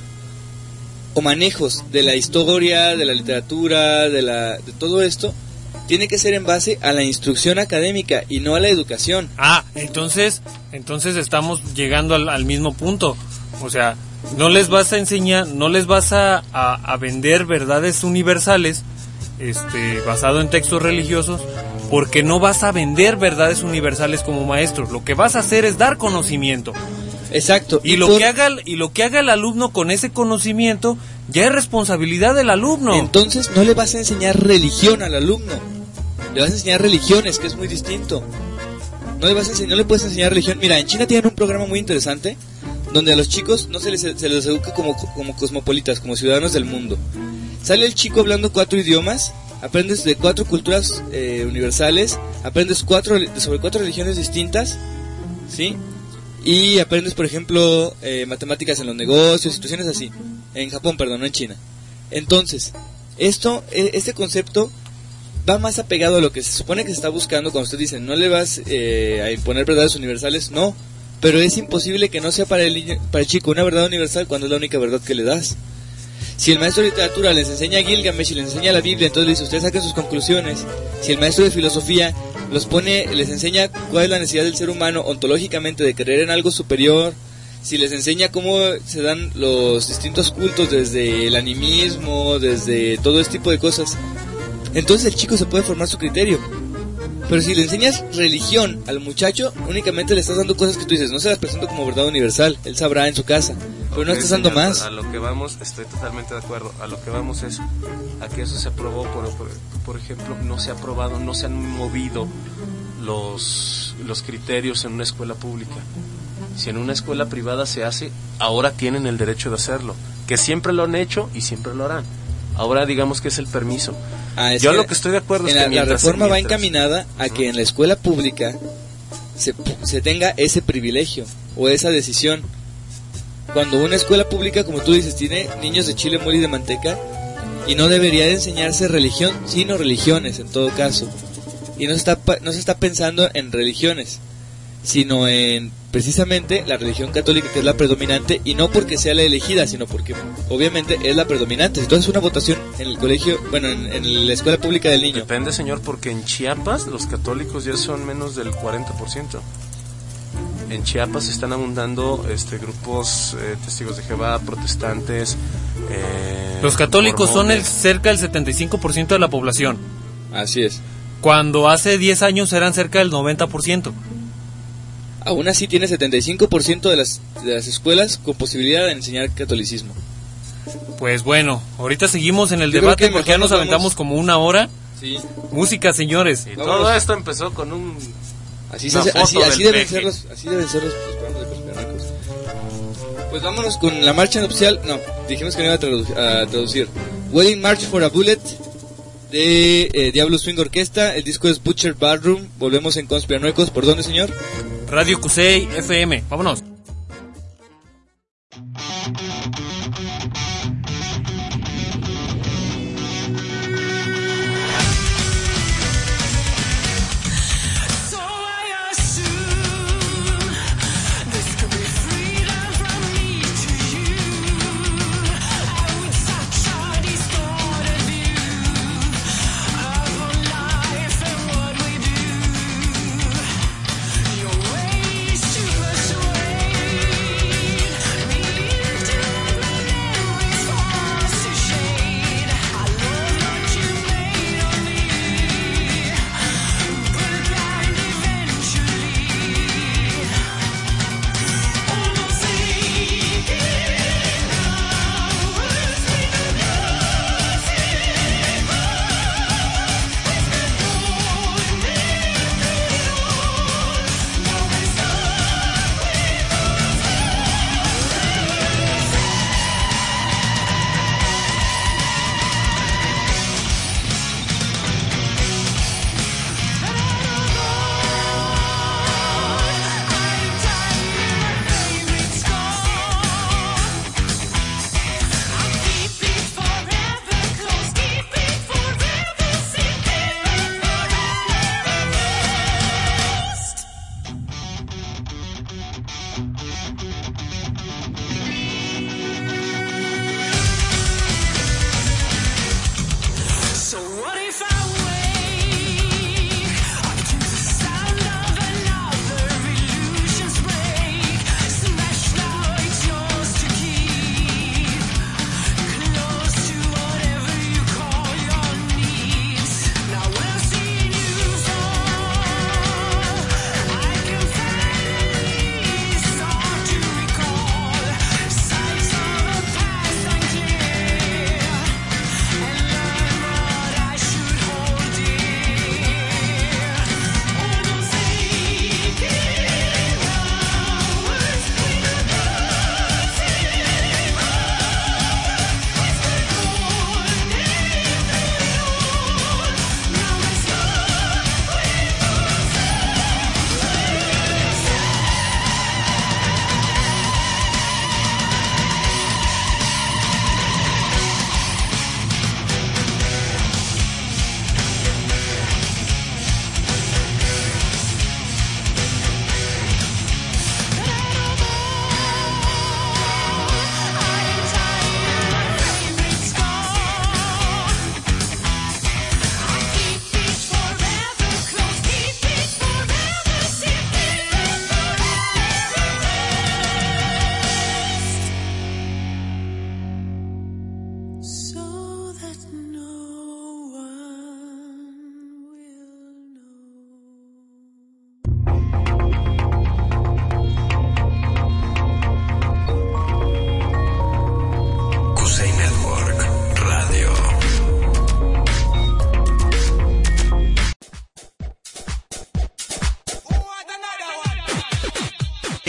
manejos de la historia, de la literatura, de todo esto, tiene que ser en base a la instrucción académica y no a la educación. Entonces estamos llegando al mismo punto. O sea, no les vas a enseñar, no les vas a vender verdades universales, basado en textos religiosos, porque no vas a vender verdades universales como maestro. Lo que vas a hacer es dar conocimiento. Exacto. Y lo que haga el alumno con ese conocimiento ya es responsabilidad del alumno. Entonces no le vas a enseñar religión al alumno, le vas a enseñar religiones, que es muy distinto. No le puedes enseñar religión. Mira, en China tienen un programa muy interesante donde a los chicos no se les educa como cosmopolitas, como ciudadanos del mundo. Sale el chico hablando 4 idiomas, aprendes de 4 culturas universales, aprendes sobre 4 religiones distintas, ¿sí? Y aprendes, por ejemplo, matemáticas en los negocios, situaciones así. En Japón, perdón, no en China. Entonces, este concepto va más apegado a lo que se supone que se está buscando cuando usted dice, no le vas a imponer verdades universales, no. Pero es imposible que no sea para el chico una verdad universal cuando es la única verdad que le das. Si el maestro de literatura les enseña a Gilgamesh y les enseña la Biblia, entonces le dice, ustedes saquen sus conclusiones. Si el maestro de filosofía les enseña cuál es la necesidad del ser humano ontológicamente de creer en algo superior, si les enseña cómo se dan los distintos cultos desde el animismo, desde todo este tipo de cosas, entonces el chico se puede formar su criterio. Pero si le enseñas religión al muchacho, únicamente le estás dando cosas que tú dices, no se las presento como verdad universal, él sabrá en su casa, pero no estás dando más. A lo que vamos, estoy totalmente de acuerdo, a lo que vamos es a que eso se aprobó, por ejemplo, no se ha aprobado, no se han movido los criterios en una escuela pública. Si en una escuela privada se hace, ahora tienen el derecho de hacerlo, que siempre lo han hecho y siempre lo harán. Ahora digamos que es el permiso. Yo lo que estoy de acuerdo es que la reforma va encaminada a que en la escuela pública se tenga ese privilegio o esa decisión. Cuando una escuela pública, como tú dices, tiene niños de chile, mole y de manteca, y no debería de enseñarse religión, sino religiones en todo caso. Y no se está pensando en religiones, sino en precisamente la religión católica, que es la predominante, y no porque sea la elegida, sino porque obviamente es la predominante. Entonces una votación en el colegio, bueno, en la escuela pública del niño. Depende, señor, porque en Chiapas los católicos ya son menos del 40%. En Chiapas están abundando grupos testigos de Jehová, protestantes. Los católicos mormones. Son cerca del 75% de la población. Así es. Cuando hace 10 años eran cerca del 90%. Aún así tiene 75% de las escuelas con posibilidad de enseñar catolicismo. Pues bueno, ahorita seguimos en el debate porque ya nos aventamos como 1 hora. Sí. Música, señores. Y todo esto empezó con un... Así deben ser los programas de conspiranoicos. Pues vámonos con la marcha nupcial. No, dijimos que no iba a traducir. Wedding March for a Bullet de Diablo Swing Orquesta. El disco es Butcher Ballroom. Volvemos en Conspiranoicos. ¿Por dónde, señor? Radio Cusey FM. Vámonos.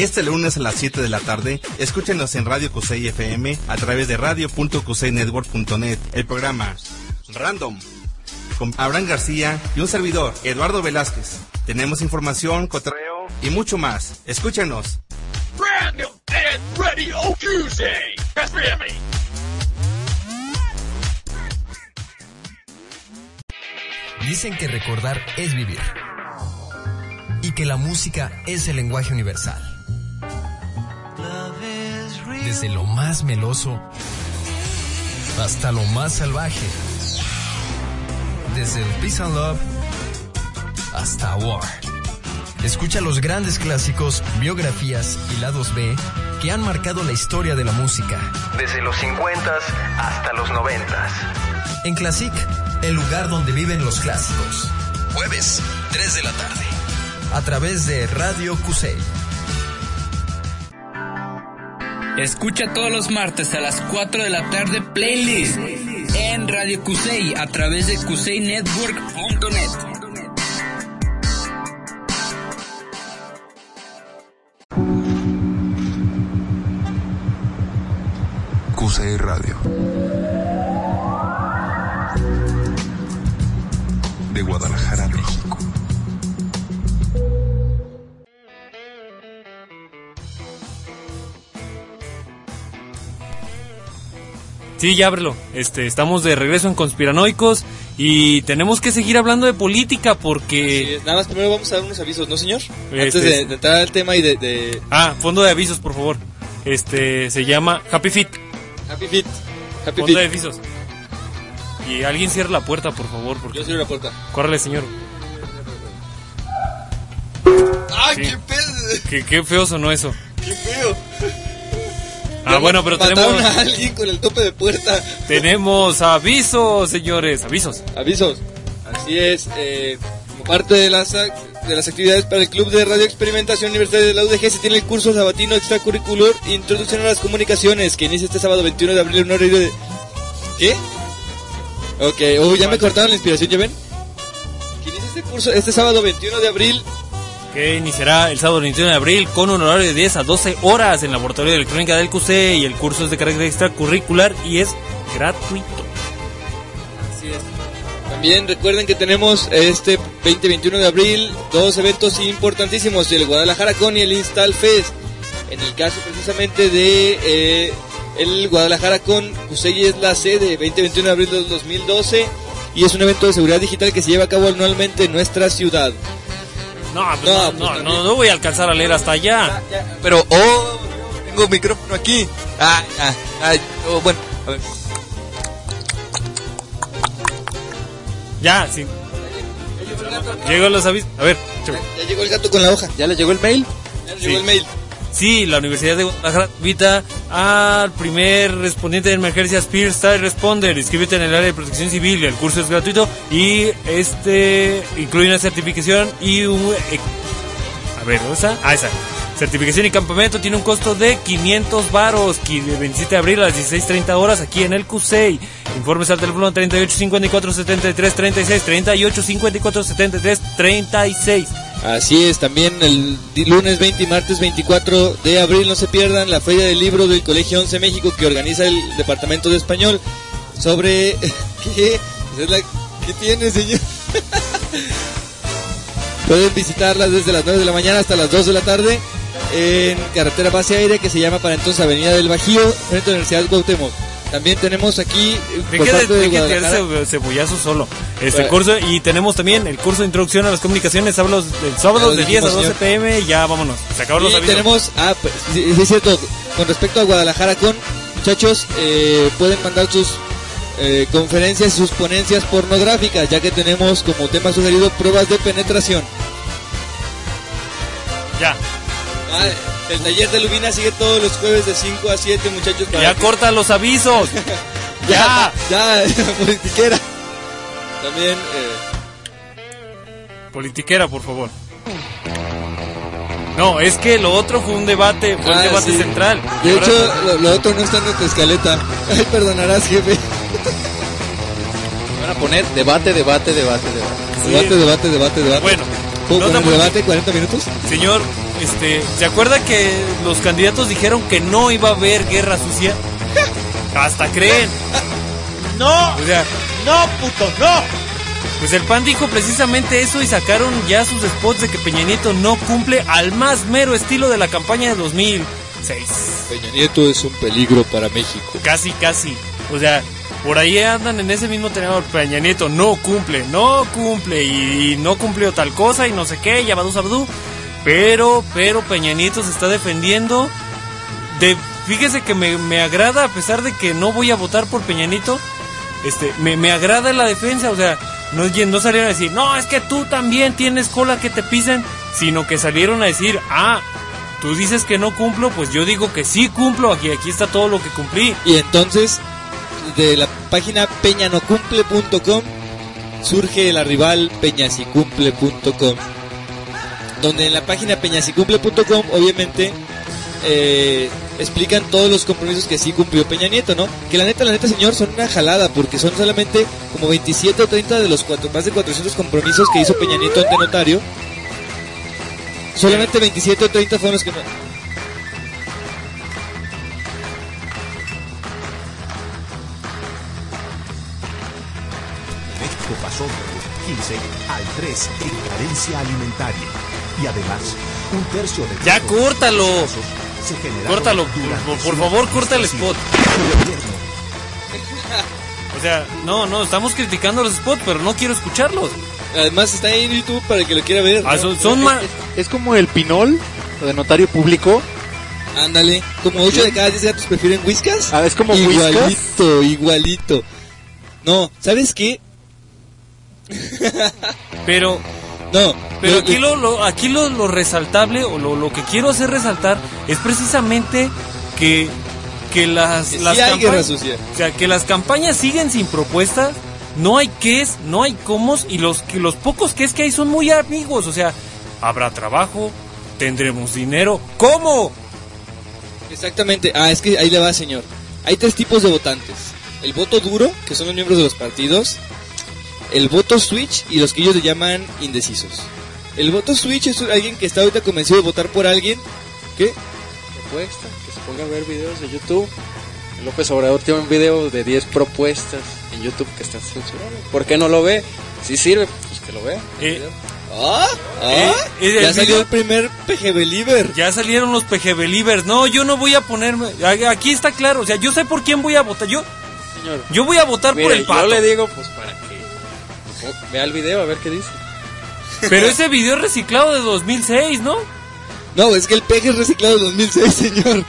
Este lunes a las 7 de la tarde, escúchenos en Radio Cusey FM a través de radio.cuseynetwork.net. El programa Random con Abraham García y un servidor, Eduardo Velázquez. Tenemos información, cotorreo y mucho más. Escúchenos. Random and Radio Cusey FM. Dicen que recordar es vivir y que la música es el lenguaje universal. Desde lo más meloso hasta lo más salvaje. Desde el Peace and Love hasta War. Escucha los grandes clásicos, biografías y lados B que han marcado la historia de la música. Desde los 50s hasta los 90s. En Classic, el lugar donde viven los clásicos. Jueves, 3 de la tarde. A través de Radio Cusey. Escucha todos los martes a las 4 de la tarde Playlist en Radio Cusey a través de cuseynetwork.net. Cusey Radio. De Guadalajara, México. Sí, ya ábrelo. Estamos de regreso en Conspiranoicos y tenemos que seguir hablando de política porque... Sí, nada más primero vamos a dar unos avisos, ¿no, señor? Antes de entrar al tema y de... fondo de avisos, por favor. Se llama Happy Feet. Happy Feet. Fondo de avisos. Y alguien cierra la puerta, por favor. Porque... Yo cierro la puerta. Córrele, señor. ¡Ay, sí. qué pedo! Qué feo sonó eso. ¡Qué feo! Bueno, pero mataron tenemos... a alguien con el tope de puerta. Tenemos avisos, señores. Avisos. Así es. Como parte de las actividades para el Club de Radio Experimentación Universitaria de la UDG se tiene el curso sabatino extracurricular Introducción a las Comunicaciones que inicia este sábado 21 de abril en un horario de... ¿Qué? Ok, ya me cortaron la inspiración, ¿ya ven? Que inicia este curso este sábado 21 de abril. Que iniciará el sábado 21 de abril con un horario de 10 a 12 horas en el Laboratorio de Electrónica del QC y el curso es de carácter extracurricular y es gratuito. Así es. También recuerden que tenemos este 20-21 de abril dos eventos importantísimos, el Guadalajara Con y el Install Fest. En el caso precisamente de el Guadalajara Con, Cusey es la sede, 20-21 de abril del 2012 y es un evento de seguridad digital que se lleva a cabo anualmente en nuestra ciudad. No voy a alcanzar a leer hasta allá. Pero, tengo micrófono aquí. Bueno, a ver. Ya, sí. Llegó los avisos. A ver, ya llegó el gato con la hoja. ¿Ya le llegó el mail? Ya le llegó el mail. Sí, la Universidad de Guadalajara invita al primer respondiente de emergencias Peer Style Responder. Inscríbete en el área de protección civil. El curso es gratuito y incluye una certificación y un... esa certificación y campamento tiene un costo de 500 varos. 27 de abril a las 16:30 horas aquí en el Cusey. Informes al teléfono 38 54 73 36 38 54 73 36. Así es, también el lunes 20 y martes 24 de abril no se pierdan la Feria del Libro del Colegio 11 México que organiza el Departamento de Español sobre... ¿Qué tiene, señor? Pueden visitarlas desde las 9 de la mañana hasta las 2 de la tarde en carretera base aérea que se llama para entonces Avenida del Bajío, frente a la Universidad de Cuauhtémoc. También tenemos aquí por parte de Guadalajara cebollazo solo curso y tenemos también el curso de introducción a las comunicaciones sábados de 10 a 12 pm. Ya vámonos, se acabaron los avisos. Tenemos sí es cierto, con respecto a Guadalajara Con, muchachos, pueden mandar sus conferencias y sus ponencias pornográficas, ya que tenemos como tema sugerido pruebas de penetración. Ya. El taller de Lubina sigue todos los jueves de 5 a 7, muchachos. Ya corta los avisos. ya, politiquera. También politiquera, por favor. No, es que lo otro fue un debate, sí. Central. De hecho, lo otro no está en nuestra escaleta. Ay, perdonarás, jefe. Van a poner debate. Sí. Debate. Bueno, ¿Debate 40 minutos? Señor, ¿se acuerda que los candidatos dijeron que no iba a haber guerra sucia? Hasta creen. No, o sea, no, puto, no. Pues el PAN dijo precisamente eso y sacaron ya sus spots de que Peña Nieto no cumple al más mero estilo de la campaña de 2006. Peña Nieto es un peligro para México. Casi. O sea, por ahí andan en ese mismo tenedor. Peña Nieto no cumple y no cumplió tal cosa y no sé qué, yabadú. Pero Peña Nieto se está defendiendo. Fíjese que me agrada, a pesar de que no voy a votar por Peña Nieto, me agrada la defensa, o sea, no salieron a decir, no, es que tú también tienes cola que te pisen, sino que salieron a decir, tú dices que no cumplo, pues yo digo que sí cumplo, aquí está todo lo que cumplí. Y entonces, de la página peñanocumple.com surge la rival peñasicumple.com, donde en la página peñasicumple.com obviamente explican todos los compromisos que sí cumplió Peña Nieto, ¿no? Que la neta, señor, son una jalada, porque son solamente como 27 o 30 de los más de 400 compromisos que hizo Peña Nieto ante notario. Solamente 27 o 30 fueron los que... México pasó del 15 al 3 en carencia alimentaria. Y además, un tercio de... ¡Ya córtalo! Córtalo, por favor, corta el spot. O sea, no, estamos criticando los spots, pero no quiero escucharlos. Además está ahí en YouTube para el que lo quiera ver. Es como el Pinol, lo de notario público. Ándale, como 8 de cada 10 gatos prefieren Whiskas. Es como Igualito. No, ¿sabes qué? Pero aquí lo resaltable, o lo que quiero hacer resaltar, es precisamente que las campañas, o sea, que las campañas siguen sin propuestas, no hay qués, no hay cómo, y los pocos qués que hay son muy amigos, o sea, habrá trabajo, tendremos dinero, ¿cómo? Exactamente, es que ahí le va, señor. Hay 3 tipos de votantes: el voto duro, que son los miembros de los partidos; el voto switch, y los que ellos le llaman indecisos. El voto switch es alguien que está ahorita convencido de votar por alguien que propuesta, que se ponga a ver videos de YouTube. López Obrador tiene un video de 10 propuestas en YouTube que está censurado. ¿Por qué no lo ve? Si sirve, pues que lo vea. Ya salió el primer PG Believer. Ya salieron los PG Believers. No, yo no voy a ponerme. Aquí está claro, o sea, yo sé por quién voy a votar. Yo voy a votar por el Pato. Yo le digo, pues para que vea el video a ver qué dice. Pero ese video es reciclado de 2006, ¿no? No, es que el PG es reciclado de 2006, señor.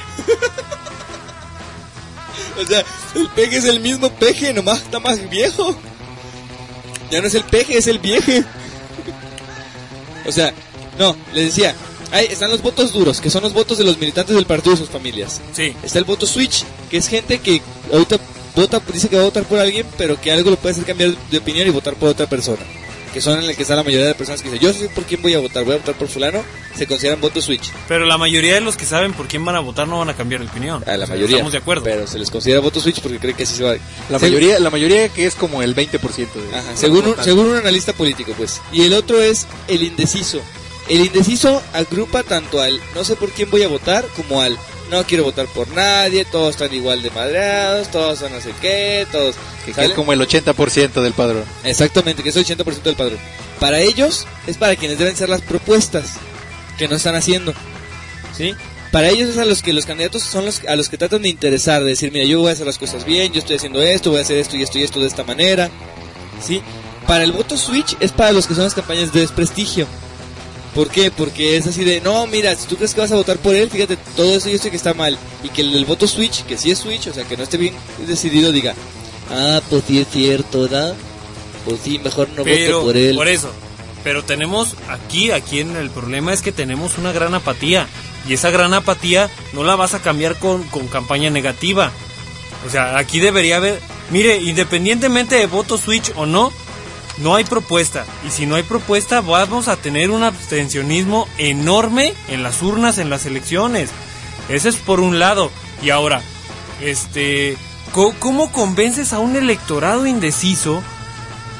O sea, el PG es el mismo PG, nomás está más viejo. Ya no es el PG, es el vieje. O sea, no, les decía, ahí están los votos duros, que son los votos de los militantes del partido y sus familias. Sí. Está el voto switch, que es gente que ahorita dice que va a votar por alguien, pero que algo lo puede hacer cambiar de opinión y votar por otra persona. Que son en el que está la mayoría de personas que dicen, yo sé por quién voy a votar por fulano, se consideran votos switch. Pero la mayoría de los que saben por quién van a votar no van a cambiar de opinión. La mayoría. Estamos de acuerdo. Pero se les considera votos switch porque creen que así se va. La mayoría que es como el 20%. Según un analista político, pues. Y el otro es el indeciso. El indeciso agrupa tanto al no sé por quién voy a votar como al no quiero votar por nadie, todos están igual de madreados, todos son no sé qué, todos... Que es como el 80% del padrón. Exactamente, que es el 80% del padrón. Para ellos es para quienes deben ser las propuestas que no están haciendo, ¿sí? Para ellos es a los que los candidatos son a los que tratan de interesar, de decir, mira, yo voy a hacer las cosas bien, yo estoy haciendo esto, voy a hacer esto y esto y esto de esta manera, ¿sí? Para el voto switch es para los que son las campañas de desprestigio. ¿Por qué? Porque es así de, no, mira, si tú crees que vas a votar por él, fíjate, todo eso y esto que está mal. Y que el voto switch, que sí es switch, o sea, que no esté bien decidido, diga, pues sí es cierto, ¿verdad? Pues sí, mejor no voto por él. Por eso, pero tenemos aquí en el problema es que tenemos una gran apatía. Y esa gran apatía no la vas a cambiar con campaña negativa. O sea, aquí debería haber, mire, independientemente de voto switch o no hay propuesta, y si no hay propuesta vamos a tener un abstencionismo enorme en las urnas, en las elecciones. Ese es por un lado. Y ahora, ¿cómo convences a un electorado indeciso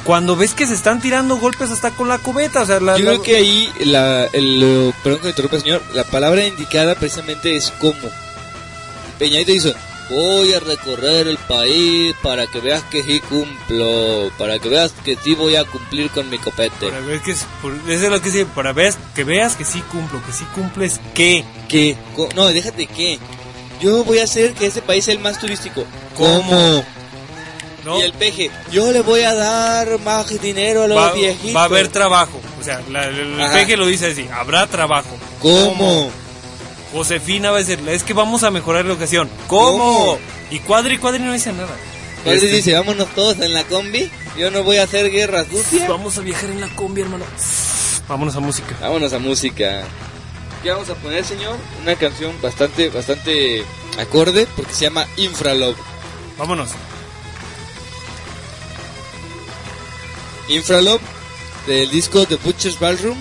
cuando ves que se están tirando golpes hasta con la cubeta, o sea, yo creo que ahí, perdón que me interrumpa, señor, la palabra indicada precisamente es cómo. Peñadito dice, voy a recorrer el país para que veas que sí cumplo, para que veas que sí voy a cumplir con mi copete. Para ver que eso es lo que dice, para que veas que sí cumplo, que sí cumples, ¿qué? No, déjate que yo voy a hacer que este país sea el más turístico. ¿Cómo? ¿No? Y el peje, yo le voy a dar más dinero a los viejitos. Va a haber trabajo, o sea, el peje lo dice así, habrá trabajo. ¿Cómo? Josefina va a decir, es que vamos a mejorar la ocasión. ¿Cómo? Y Cuadri no dice nada. Cuadri dice, vámonos todos en la combi, yo no voy a hacer guerra sucia. Vamos a viajar en la combi, hermano. Vámonos a música. ¿Qué vamos a poner, señor? Una canción bastante acorde, porque se llama Infralove. Vámonos. Infralove, del disco The Butcher's Ballroom.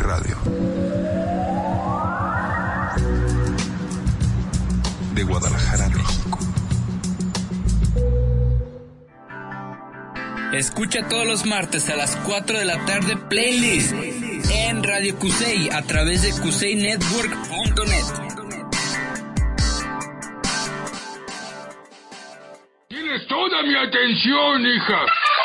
Radio. De Guadalajara, México. Escucha todos los martes a las 4 de la tarde Playlist en Radio Cusey a través de cuseynetwork.net. Tienes toda mi atención, hija.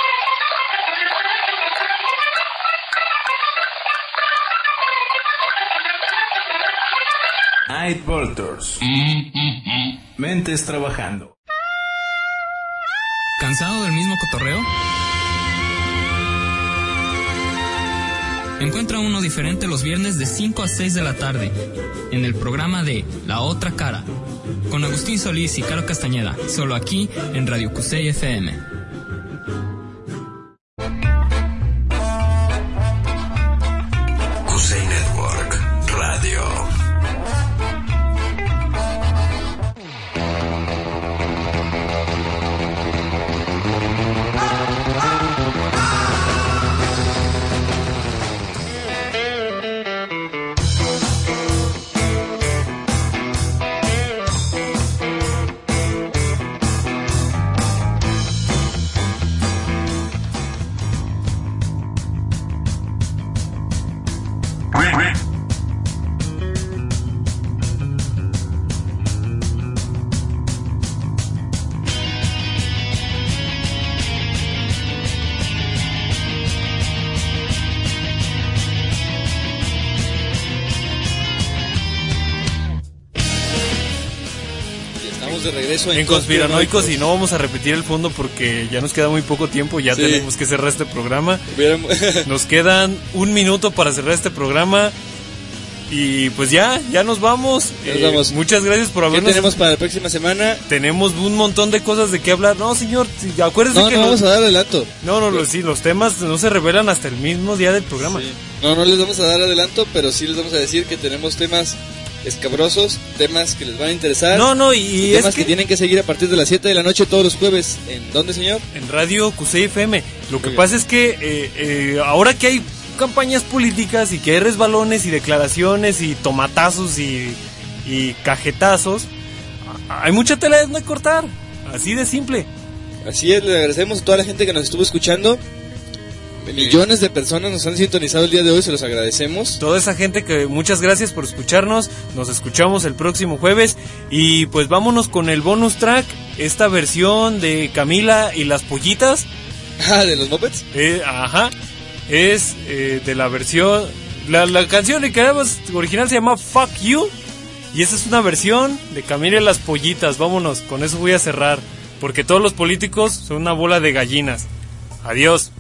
Night Vultures. Mentes trabajando. ¿Cansado del mismo cotorreo? Encuentra uno diferente los viernes de 5 a 6 de la tarde en el programa de La Otra Cara con Agustín Solís y Caro Castañeda, solo aquí en Radio Cusey FM. Cusey Network Radio. De regreso en Conspiranoicos, y no vamos a repetir el fondo porque ya nos queda muy poco tiempo, ya tenemos que cerrar este programa. Nos quedan 1 minuto para cerrar este programa y pues ya nos vamos. Muchas gracias por habernos. ¿Qué tenemos para la próxima semana? Tenemos un montón de cosas de qué hablar. No, señor, acuérdese que no vamos a dar adelanto. Los temas no se revelan hasta el mismo día del programa. Sí. No les vamos a dar adelanto, pero sí les vamos a decir que tenemos temas escabrosos, temas que les van a interesar. Y temas que tienen que seguir a partir de las 7 de la noche todos los jueves. ¿En dónde, señor? En Radio Cusey FM. Lo que pasa es que ahora que hay campañas políticas y que hay resbalones y declaraciones y tomatazos y cajetazos, hay mucha tela de donde cortar. Así de simple. Así es, le agradecemos a toda la gente que nos estuvo escuchando. Millones de personas nos han sintonizado el día de hoy, se los agradecemos. Toda esa gente que muchas gracias por escucharnos. Nos escuchamos el próximo jueves. Y pues vámonos con el bonus track, esta versión de Camila y las pollitas. ¿De los Muppets? Ajá. Es de la versión, la canción original se llama Fuck You. Y esa es una versión de Camila y las pollitas. Vámonos, con eso voy a cerrar, porque todos los políticos son una bola de gallinas. Adiós.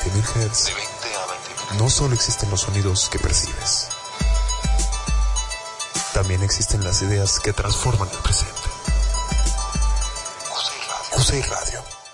20.000 Hz, no solo existen los sonidos que percibes, también existen las ideas que transforman el presente. QCI Radio.